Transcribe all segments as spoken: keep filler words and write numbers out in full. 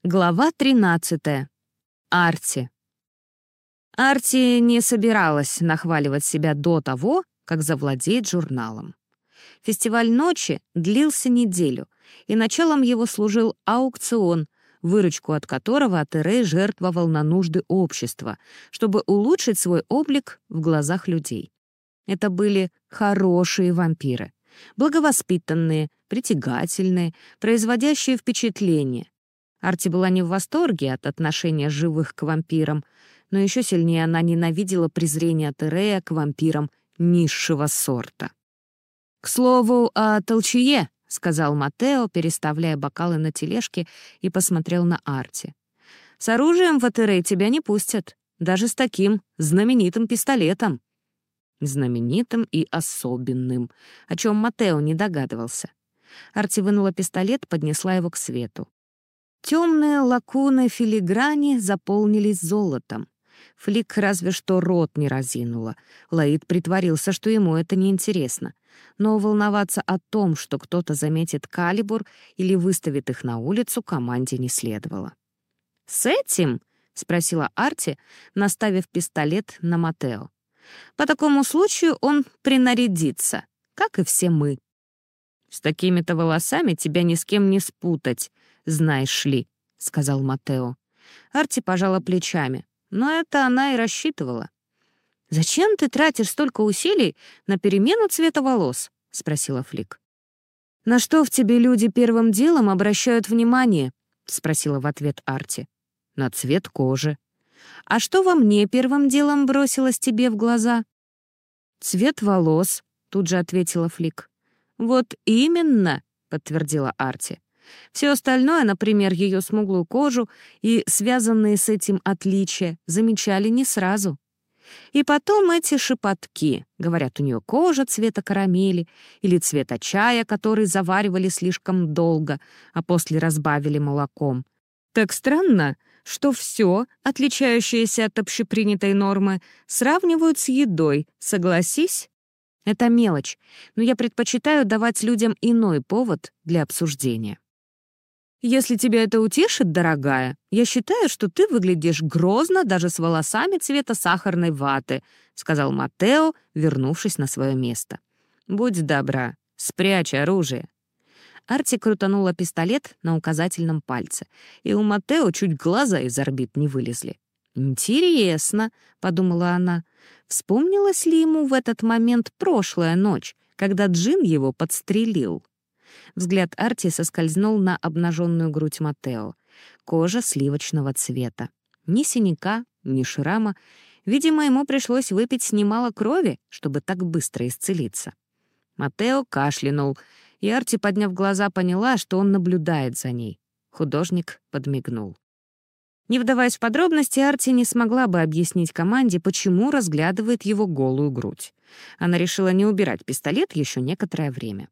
Глава тринадцатая. Арти. Арти не собиралась нахваливать себя до того, как завладеет журналом. Фестиваль ночи длился неделю, и началом его служил аукцион, выручку от которого Атерей жертвовал на нужды общества, чтобы улучшить свой облик в глазах людей. Это были хорошие вампиры, благовоспитанные, притягательные, производящие впечатление. Арти была не в восторге от отношения живых к вампирам, но еще сильнее она ненавидела презрение Атерея к вампирам низшего сорта. «К слову, о толчее», — сказал Матео, переставляя бокалы на тележке, и посмотрел на Арти. «С оружием в Атерей тебя не пустят, даже с таким знаменитым пистолетом». Знаменитым и особенным, о чем Матео не догадывался. Арти вынула пистолет, поднесла его к свету. Темные лакуны филиграни заполнились золотом. Флик разве что рот не разинула. Лаид притворился, что ему это неинтересно. Но волноваться о том, что кто-то заметит калибр или выставит их на улицу, команде не следовало. «С этим?» — спросила Арти, наставив пистолет на Матео. «По такому случаю он принарядится, как и все мы». «С такими-то волосами тебя ни с кем не спутать, знаешь ли», — сказал Матео. Арти пожала плечами, но это она и рассчитывала. «Зачем ты тратишь столько усилий на перемену цвета волос?» — спросила Флик. «На что в тебе люди первым делом обращают внимание?» — спросила в ответ Арти. «На цвет кожи». «А что во мне первым делом бросилось тебе в глаза?» «Цвет волос», — тут же ответила Флик. «Вот именно», — подтвердила Арти. Все остальное, например, ее смуглую кожу и связанные с этим отличия, замечали не сразу. И потом эти шепотки. Говорят, у нее кожа цвета карамели или цвета чая, который заваривали слишком долго, а после разбавили молоком. Так странно, что все, отличающееся от общепринятой нормы, сравнивают с едой, согласись? Это мелочь, но я предпочитаю давать людям иной повод для обсуждения. «Если тебя это утешит, дорогая, я считаю, что ты выглядишь грозно даже с волосами цвета сахарной ваты», — сказал Матео, вернувшись на свое место. «Будь добра, спрячь оружие». Арти крутанула пистолет на указательном пальце, и у Матео чуть глаза из орбит не вылезли. «Интересно», — подумала она, — вспомнилась ли ему в этот момент прошлая ночь, когда Джин его подстрелил? Взгляд Арти соскользнул на обнаженную грудь Матео. Кожа сливочного цвета. Ни синяка, ни шрама. Видимо, ему пришлось выпить немало крови, чтобы так быстро исцелиться. Матео кашлянул, и Арти, подняв глаза, поняла, что он наблюдает за ней. Художник подмигнул. Не вдаваясь в подробности, Арти не смогла бы объяснить команде, почему разглядывает его голую грудь. Она решила не убирать пистолет еще некоторое время.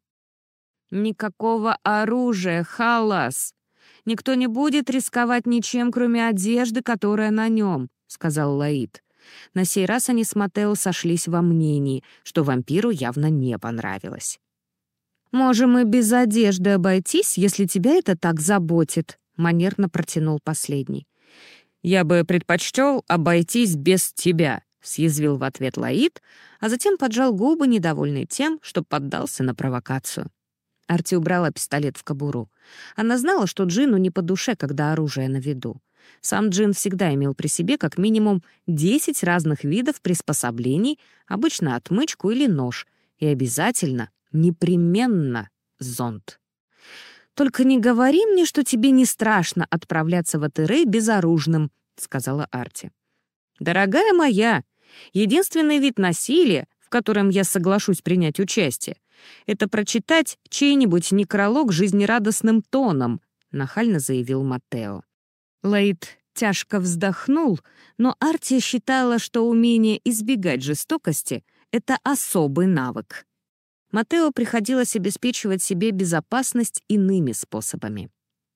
«Никакого оружия, халас! Никто не будет рисковать ничем, кроме одежды, которая на нем», — сказал Лаид. На сей раз они с Матео сошлись во мнении, что вампиру явно не понравилось. «Можем и без одежды обойтись, если тебя это так заботит», — манерно протянул последний. «Я бы предпочтел обойтись без тебя», — съязвил в ответ Лаид, а затем поджал губы, недовольный тем, что поддался на провокацию. Арти убрала пистолет в кобуру. Она знала, что Джину не по душе, когда оружие на виду. Сам Джин всегда имел при себе как минимум десять разных видов приспособлений, обычно отмычку или нож, и обязательно, непременно зонт. «Только не говори мне, что тебе не страшно отправляться в Атерей безоружным», — сказала Арти. «Дорогая моя, единственный вид насилия, в котором я соглашусь принять участие, это прочитать чей-нибудь некролог жизнерадостным тоном», — нахально заявил Матео. Лаид тяжко вздохнул, но Арти считала, что умение избегать жестокости — это особый навык. Матео приходилось обеспечивать себе безопасность иными способами.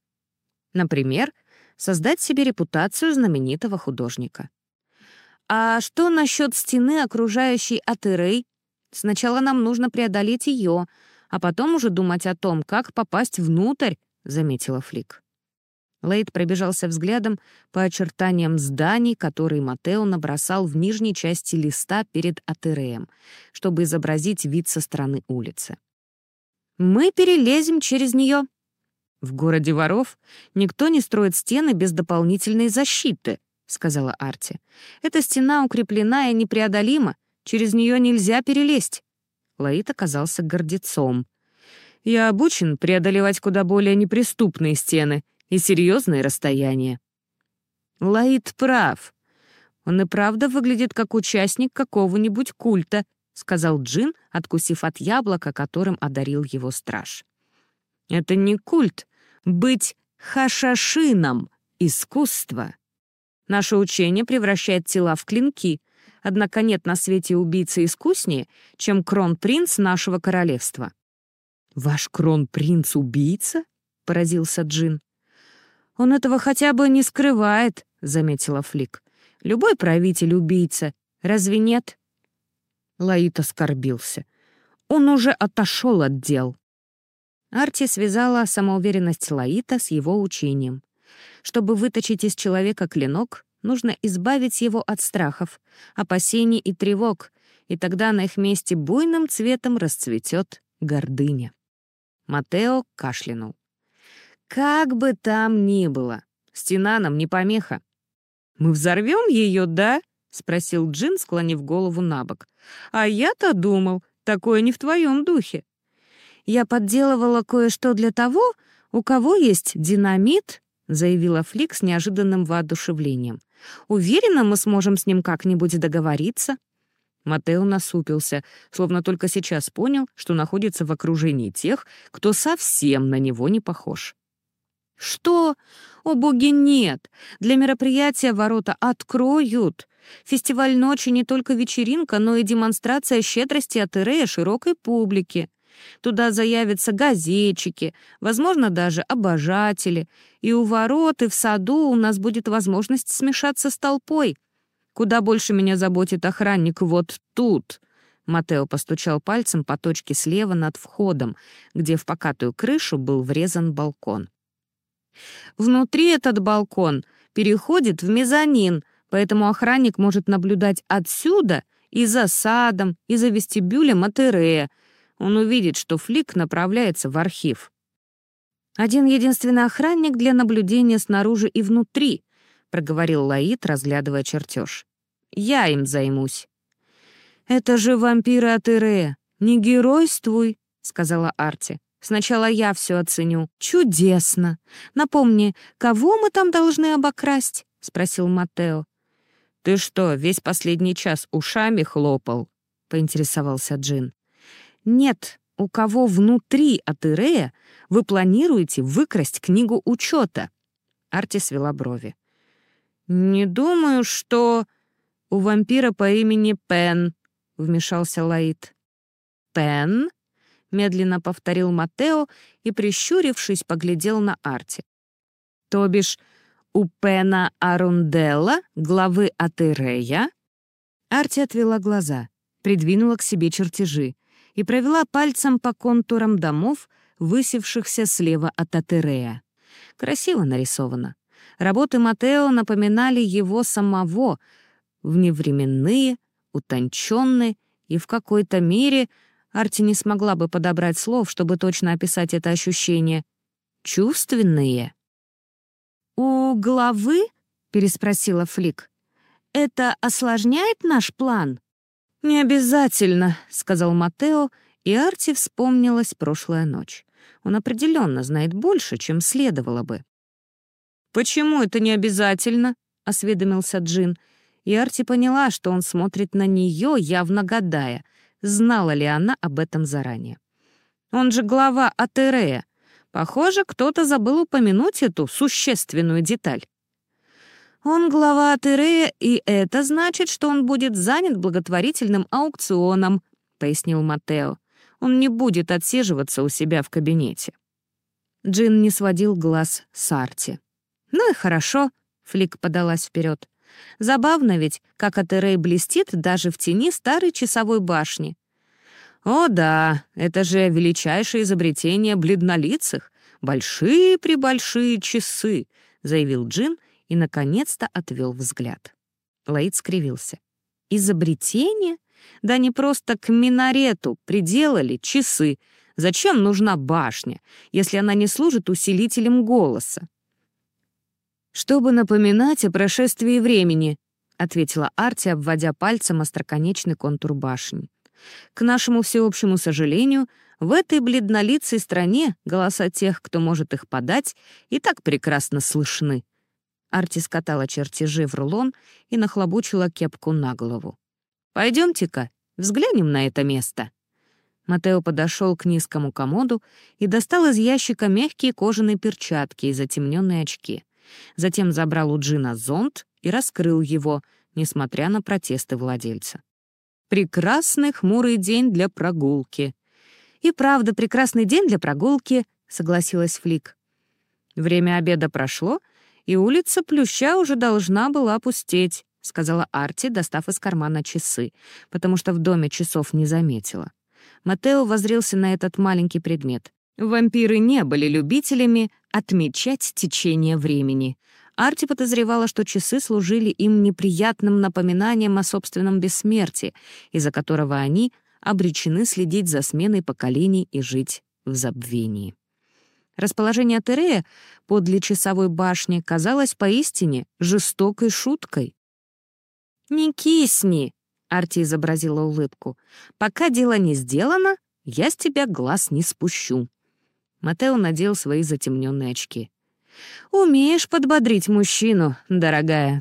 Например, создать себе репутацию знаменитого художника. «А что насчет стены, окружающей Атерей? Сначала нам нужно преодолеть ее, а потом уже думать о том, как попасть внутрь», — заметила Флик. Лейд пробежался взглядом по очертаниям зданий, которые Матео набросал в нижней части листа перед Атереем, чтобы изобразить вид со стороны улицы. «Мы перелезем через нее. В городе воров никто не строит стены без дополнительной защиты», — сказала Арти. «Эта стена укреплена и непреодолима, через нее нельзя перелезть». Лаид оказался гордецом. «Я обучен преодолевать куда более неприступные стены и серьезные расстояния». Лаид прав. Он и правда выглядит как участник какого-нибудь культа, сказал Джин, откусив от яблока, которым одарил его страж. Это не культ. Быть хашашином — искусство. Наше учение превращает тела в клинки, однако нет на свете убийцы искуснее, чем кронпринц нашего королевства. «Ваш кронпринц — убийца?» — поразился Джин. «Он этого хотя бы не скрывает», — заметила Флик. «Любой правитель — убийца. Разве нет?» Лаид оскорбился. «Он уже отошел от дел». Арти связала самоуверенность Лаита с его учением. Чтобы выточить из человека клинок, нужно избавить его от страхов, опасений и тревог, и тогда на их месте буйным цветом расцветет гордыня. Матео кашлянул. «Как бы там ни было, стена нам не помеха». «Мы взорвем ее, да?» — спросил Джин, склонив голову на бок. «А я-то думал, такое не в твоем духе». «Я подделывала кое-что для того, у кого есть динамит», — заявила Флик с неожиданным воодушевлением. «Уверена, мы сможем с ним как-нибудь договориться». Матео насупился, словно только сейчас понял, что находится в окружении тех, кто совсем на него не похож. «Что? О, боги, нет! Для мероприятия ворота откроют. Фестиваль ночи не только вечеринка, но и демонстрация щедрости Атерея широкой публике. Туда заявятся газетчики, возможно, даже обожатели, и у ворот, и в саду у нас будет возможность смешаться с толпой. Куда больше меня заботит охранник вот тут». Матео постучал пальцем по точке слева над входом, где в покатую крышу был врезан балкон. «Внутри этот балкон переходит в мезонин, поэтому охранник может наблюдать отсюда и за садом, и за вестибюлем Атерея. Он увидит, что Флик направляется в архив». «Один-единственный охранник для наблюдения снаружи и внутри», — проговорил Лаид, разглядывая чертеж. «Я им займусь». «Это же вампиры Атерея. Не геройствуй», — сказала Арти. «Сначала я все оценю». «Чудесно! Напомни, кого мы там должны обокрасть?» — спросил Матео. «Ты что, весь последний час ушами хлопал?» — поинтересовался Джин. «Нет, у кого внутри Атерея вы планируете выкрасть книгу учета?» Арти свела брови. «Не думаю, что у вампира по имени Пен», — вмешался Лаид. «Пен?» — медленно повторил Матео и, прищурившись, поглядел на Арти. «То бишь, у Пена Арунделла, главы Атерея?» Арти отвела глаза, придвинула к себе чертежи и провела пальцем по контурам домов, высевшихся слева от Атерея. Красиво нарисовано. Работы Матео напоминали его самого, вневременные, утонченные, и в какой-то мере Арти не смогла бы подобрать слов, чтобы точно описать это ощущение. Чувственные. «У главы?» — переспросила Флик. «Это осложняет наш план?» «Не обязательно», — сказал Матео, и Арти вспомнилась прошлая ночь. Он определенно знает больше, чем следовало бы. «Почему это не обязательно?» — осведомился Джин. И Арти поняла, что он смотрит на нее, явно гадая, знала ли она об этом заранее. «Он же глава Атерея. Похоже, кто-то забыл упомянуть эту существенную деталь». «Он глава Атерея, и это значит, что он будет занят благотворительным аукционом», — пояснил Матео. «Он не будет отсиживаться у себя в кабинете». Джин не сводил глаз с Арти. «Ну и хорошо», — Флик подалась вперед. «Забавно ведь, как Атерей блестит даже в тени старой часовой башни». «О да, это же величайшее изобретение бледнолицых. Большие-пребольшие часы», — заявил Джин и, наконец-то, отвел взгляд. Лаид скривился. «Изобретение? Да не просто к минарету приделали часы. Зачем нужна башня, если она не служит усилителем голоса?» «Чтобы напоминать о прошествии времени», — ответила Арти, обводя пальцем остроконечный контур башни. «К нашему всеобщему сожалению, в этой бледнолицей стране голоса тех, кто может их подать, и так прекрасно слышны». Арти скатала чертежи в рулон и нахлобучила кепку на голову. «Пойдемте-ка, взглянем на это место». Матео подошел к низкому комоду и достал из ящика мягкие кожаные перчатки и затемненные очки. Затем забрал у Джина зонт и раскрыл его, несмотря на протесты владельца. «Прекрасный хмурый день для прогулки». «И правда, прекрасный день для прогулки», — согласилась Флик. «Время обеда прошло, и улица Плюща уже должна была пустеть», — сказала Арти, достав из кармана часы, потому что в доме часов не заметила. Матео воззрился на этот маленький предмет. Вампиры не были любителями отмечать течение времени. Арти подозревала, что часы служили им неприятным напоминанием о собственном бессмертии, из-за которого они обречены следить за сменой поколений и жить в забвении. Расположение Терея подле часовой башни казалось поистине жестокой шуткой. «Не кисни!» — Арти изобразила улыбку. «Пока дело не сделано, я с тебя глаз не спущу». Матео надел свои затемненные очки. «Умеешь подбодрить мужчину, дорогая».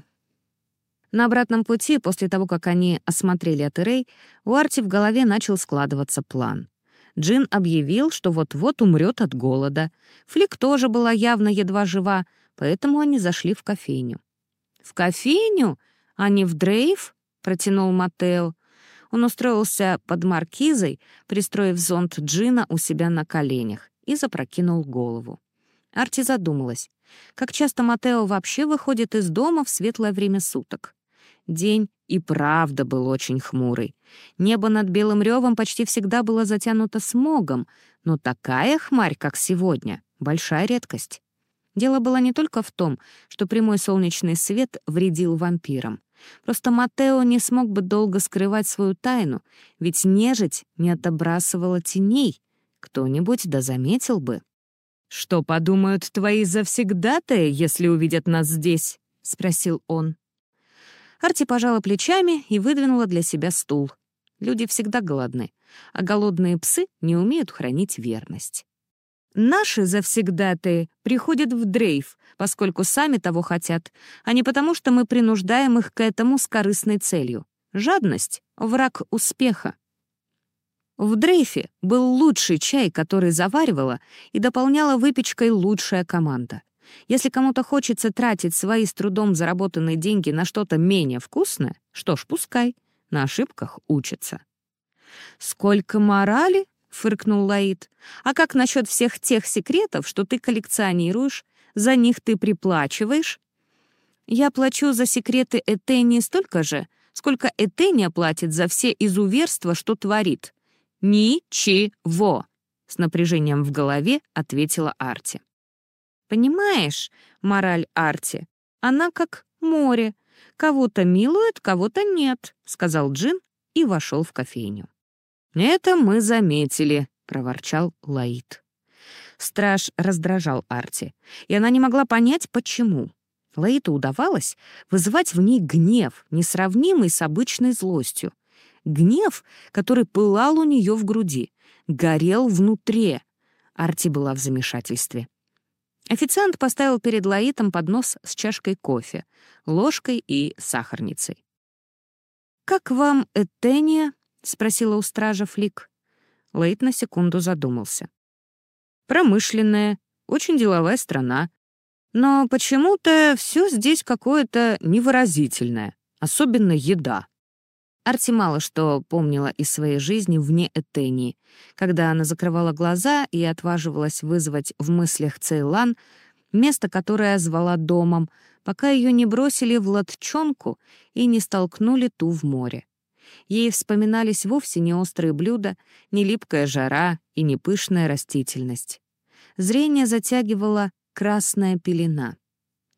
На обратном пути, после того, как они осмотрели Атерей, у Арти в голове начал складываться план. Джин объявил, что вот-вот умрет от голода. Флик тоже была явно едва жива, поэтому они зашли в кофейню. «В кофейню? А не в дрейф?» — протянул Матео. Он устроился под маркизой, пристроив зонт Джина у себя на коленях, и запрокинул голову. Арти задумалась, как часто Матео вообще выходит из дома в светлое время суток. День и правда был очень хмурый. Небо над Белым рёвом почти всегда было затянуто смогом, но такая хмарь, как сегодня, — большая редкость. Дело было не только в том, что прямой солнечный свет вредил вампирам. Просто Матео не смог бы долго скрывать свою тайну, ведь нежить не отобрасывала теней. Кто-нибудь да заметил бы. «Что подумают твои завсегдатаи, если увидят нас здесь?» — спросил он. Арти пожала плечами и выдвинула для себя стул. Люди всегда голодны, а голодные псы не умеют хранить верность. «Наши завсегдатаи приходят в дрейф, поскольку сами того хотят, а не потому, что мы принуждаем их к этому с корыстной целью. Жадность — враг успеха». В дрейфе был лучший чай, который заваривала и дополняла выпечкой лучшая команда. Если кому-то хочется тратить свои с трудом заработанные деньги на что-то менее вкусное, что ж, пускай, на ошибках учатся. «Сколько морали?» — фыркнул Лаид. «А как насчет всех тех секретов, что ты коллекционируешь? За них ты приплачиваешь?» «Я плачу за секреты Этении столько же, сколько Этения платит за все изуверства, что творит». «Ничего!» — с напряжением в голове ответила Арти. «Понимаешь, мораль Арти, она как море. Кого-то милует, кого-то нет», — сказал Джин и вошел в кофейню. «Это мы заметили», — проворчал Лаид. Страж раздражал Арти, и она не могла понять, почему. Лаиду удавалось вызывать в ней гнев, несравнимый с обычной злостью. Гнев, который пылал у нее в груди, горел внутри. Арти была в замешательстве. Официант поставил перед Лаитом поднос с чашкой кофе, ложкой и сахарницей. «Как вам Этения?» — спросила у стража Флик. Лаит на секунду задумался. «Промышленная, очень деловая страна. Но почему-то все здесь какое-то невыразительное, особенно еда». Арти мало что помнила из своей жизни вне Этении, когда она закрывала глаза и отваживалась вызвать в мыслях Цейлан, место, которое звала домом, пока ее не бросили в лодчонку и не столкнули ту в море. Ей вспоминались вовсе не острые блюда, не липкая жара и не пышная растительность. Зрение затягивала красная пелена.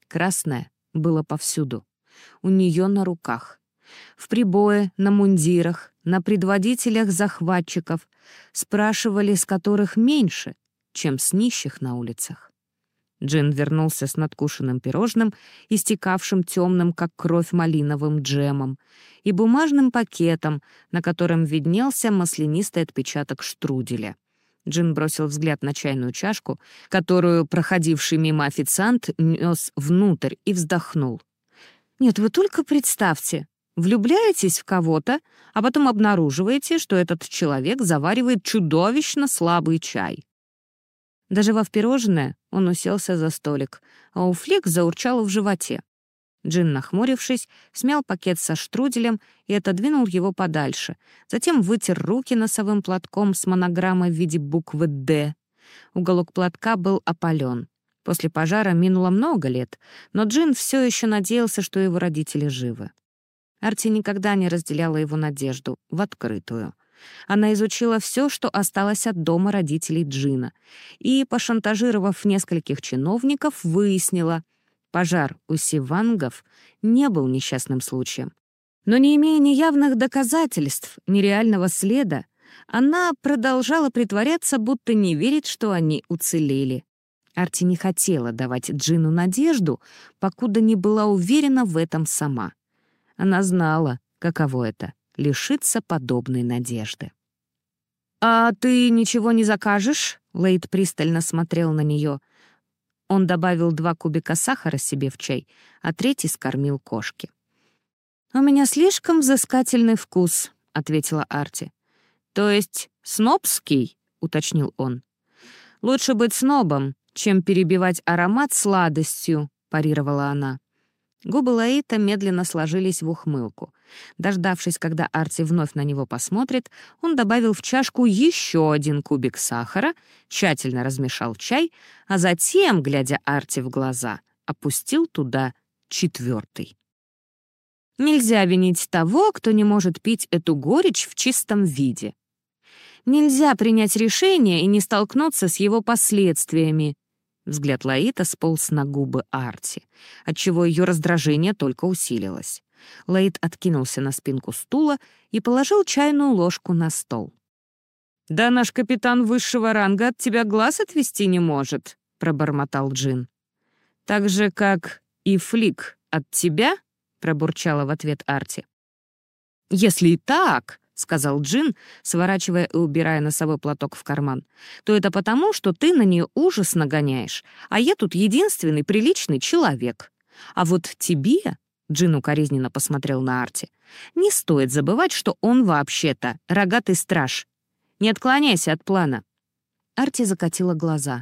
Красное было повсюду. У нее на руках. В прибое, на мундирах, на предводителях захватчиков, спрашивали, с которых меньше, чем с нищих на улицах. Джин вернулся с надкушенным пирожным, истекавшим темным, как кровь, малиновым джемом, и бумажным пакетом, на котором виднелся маслянистый отпечаток штруделя. Джин бросил взгляд на чайную чашку, которую проходивший мимо официант нес внутрь, и вздохнул. «Нет, вы только представьте, влюбляетесь в кого-то, а потом обнаруживаете, что этот человек заваривает чудовищно слабый чай». Доживав пирожное, он уселся за столик, а у Флик заурчало в животе. Джин, нахмурившись, смял пакет со штруделем и отодвинул его подальше, затем вытер руки носовым платком с монограммой в виде буквы «Д». Уголок платка был опален. После пожара минуло много лет, но Джин все еще надеялся, что его родители живы. Арти никогда не разделяла его надежду в открытую. Она изучила все, что осталось от дома родителей Джина, и, пошантажировав нескольких чиновников, выяснила, пожар у Сивангов не был несчастным случаем. Но не имея ни явных доказательств, ни реального следа, она продолжала притворяться, будто не верит, что они уцелели. Арти не хотела давать Джину надежду, покуда не была уверена в этом сама. Она знала, каково это — лишиться подобной надежды. «А ты ничего не закажешь?» — Лейд пристально смотрел на нее. Он добавил два кубика сахара себе в чай, а третий скормил кошке. «У меня слишком взыскательный вкус», — ответила Арти. «То есть снобский?» — уточнил он. «Лучше быть снобом, чем перебивать аромат сладостью», — парировала она. Губы Лаита медленно сложились в ухмылку. Дождавшись, когда Арти вновь на него посмотрит, он добавил в чашку еще один кубик сахара, тщательно размешал чай, а затем, глядя Арти в глаза, опустил туда четвертый. Нельзя винить того, кто не может пить эту горечь в чистом виде. Нельзя принять решение и не столкнуться с его последствиями. Взгляд Лаита сполз на губы Арти, отчего ее раздражение только усилилось. Лаит откинулся на спинку стула и положил чайную ложку на стол. «Да наш капитан высшего ранга от тебя глаз отвести не может», — пробормотал Джин. «Так же, как и Флик от тебя?» — пробурчала в ответ Арти. «Если и так», — сказал Джин, сворачивая и убирая носовой платок в карман, «то это потому, что ты на нее ужас нагоняешь, а я тут единственный приличный человек. А вот тебе...» — Джин укоризненно посмотрел на Арти. «Не стоит забывать, что он вообще-то рогатый страж. Не отклоняйся от плана». Арти закатила глаза.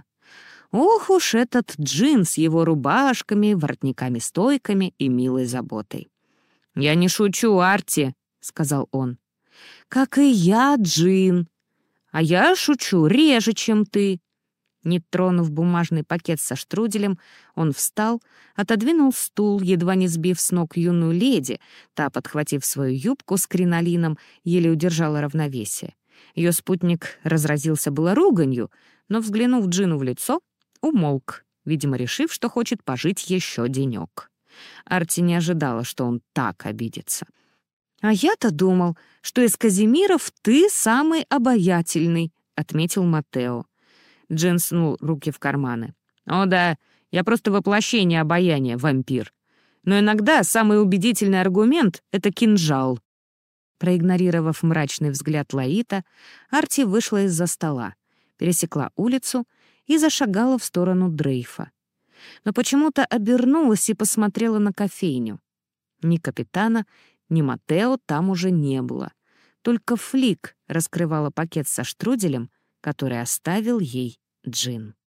Ох уж этот Джин с его рубашками, воротниками-стойками и милой заботой. «Я не шучу, Арти», — сказал он. «Как и я, Джин. А я шучу реже, чем ты». Не тронув бумажный пакет со штруделем, он встал, отодвинул стул, едва не сбив с ног юную леди. Та, подхватив свою юбку с кринолином, еле удержала равновесие. Ее спутник разразился было руганью, но, взглянув Джину в лицо, умолк, видимо, решив, что хочет пожить еще денек. Арти не ожидала, что он так обидится. «А я-то думал, что из Казимиров ты самый обаятельный», — отметил Маттео. Джин снул руки в карманы. «О да, я просто воплощение обаяния, вампир. Но иногда самый убедительный аргумент — это кинжал». Проигнорировав мрачный взгляд Лаита, Арти вышла из-за стола, пересекла улицу и зашагала в сторону дрейфа. Но почему-то обернулась и посмотрела на кофейню. Ни капитана, ни Маттео там уже не было. Только Флик раскрывала пакет со штруделем, который оставил ей Джин.